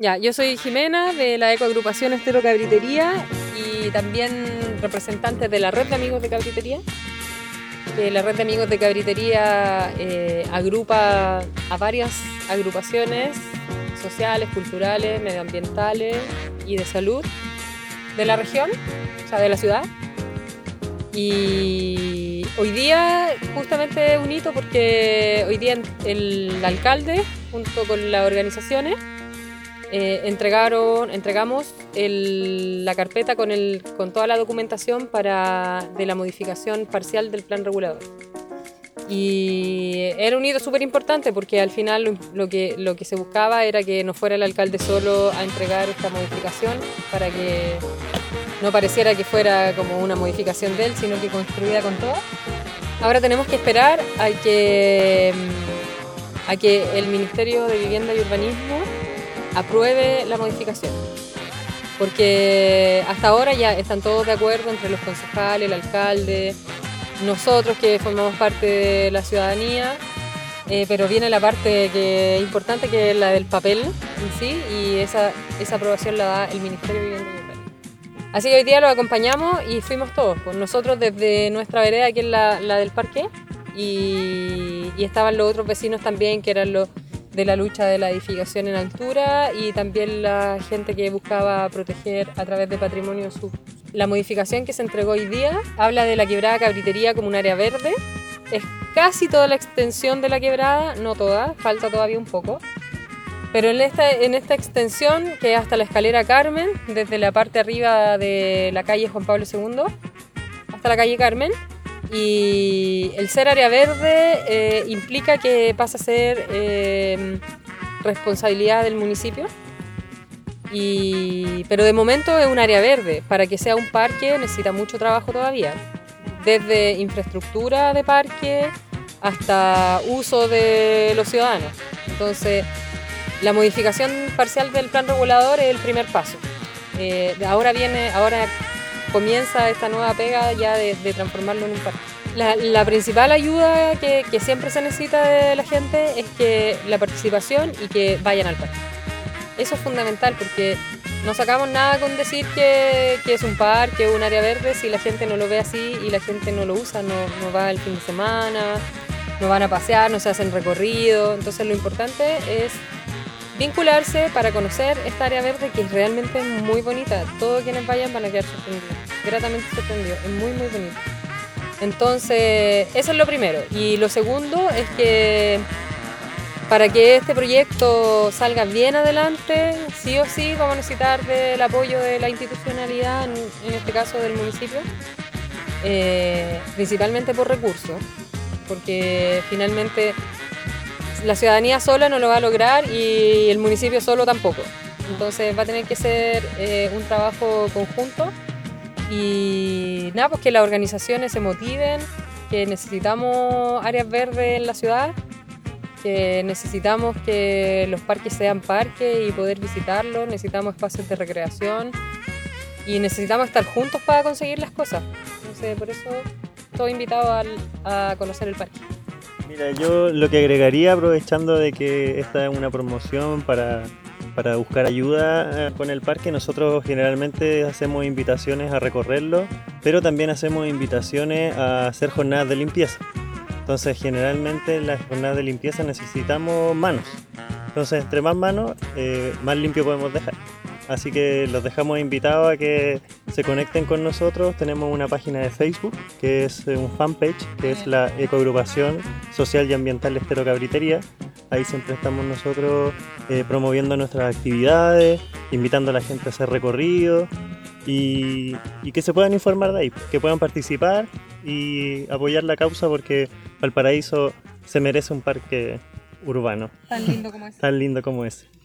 Ya, yo soy Jimena de la Ecoagrupación Estero Cabritería y también representante de la Red de Amigos de Cabritería. La Red de Amigos de Cabritería agrupa a varias agrupaciones sociales, culturales, medioambientales y de salud de la región, o sea, de la ciudad. Y hoy día justamente un hito porque hoy día el alcalde junto con las organizaciones entregamos la carpeta con toda la documentación de la modificación parcial del plan regulador. Y era un hito súper importante porque al final lo que se buscaba era que no fuera el alcalde solo a entregar esta modificación para que no pareciera que fuera como una modificación de él, sino que construida con todo. Ahora tenemos que esperar a que el Ministerio de Vivienda y Urbanismo apruebe la modificación. Porque hasta ahora ya están todos de acuerdo entre los concejales, el alcalde, nosotros que formamos parte de la ciudadanía, pero viene la parte que es importante, que es la del papel en sí, y esa aprobación la da el Ministerio de Vivienda y Urbanismo. Así que hoy día lo acompañamos y fuimos todos, pues nosotros desde nuestra vereda, que es la del parque, y estaban los otros vecinos también, que eran los de la lucha de la edificación en altura, y también la gente que buscaba proteger a través de patrimonio La modificación que se entregó hoy día habla de la quebrada Cabritería como un área verde. Es casi toda la extensión de la quebrada, no toda, falta todavía un poco. Pero en esta extensión, que es hasta la escalera Carmen, desde la parte arriba de la calle Juan Pablo II hasta la calle Carmen, y el ser área verde implica que pasa a ser responsabilidad del municipio. Pero de momento es un área verde. Para que sea un parque necesita mucho trabajo todavía, desde infraestructura de parque hasta uso de los ciudadanos. Entonces, la modificación parcial del plan regulador es el primer paso. Ahora comienza esta nueva pega ya de transformarlo en un parque. La principal ayuda que siempre se necesita de la gente es que la participación y que vayan al parque. Eso es fundamental porque no sacamos nada con decir que es un parque o un área verde si la gente no lo ve así y la gente no lo usa, no va el fin de semana, no van a pasear, no se hacen recorrido. Entonces lo importante es vincularse para conocer esta área verde, que es realmente muy bonita. Todos quienes vayan van a quedar sorprendidos, gratamente sorprendidos, es muy muy bonito. Entonces eso es lo primero. Y lo segundo es que para que este proyecto salga bien adelante, sí o sí vamos a necesitar del apoyo de la institucionalidad, en este caso del municipio, principalmente por recursos, porque finalmente la ciudadanía sola no lo va a lograr y el municipio solo tampoco. Entonces va a tener que ser un trabajo conjunto y nada, pues que las organizaciones se motiven, que necesitamos áreas verdes en la ciudad, que necesitamos que los parques sean parques y poder visitarlos, necesitamos espacios de recreación y necesitamos estar juntos para conseguir las cosas. Entonces, por eso estoy invitado a conocer el parque. Mira, yo lo que agregaría, aprovechando de que esta es una promoción para buscar ayuda con el parque, nosotros generalmente hacemos invitaciones a recorrerlo, pero también hacemos invitaciones a hacer jornadas de limpieza. Entonces, generalmente en las jornadas de limpieza necesitamos manos. Entonces, entre más manos, más limpio podemos dejar. Así que los dejamos invitados a que se conecten con nosotros. Tenemos una página de Facebook, que es un fanpage, que es la Ecoagrupación Social y Ambiental Estero Cabritería. Ahí siempre estamos nosotros promoviendo nuestras actividades, invitando a la gente a hacer recorridos y que se puedan informar de ahí, que puedan participar y apoyar la causa, porque Valparaíso se merece un parque urbano Tan lindo como ese. Tan lindo como ese.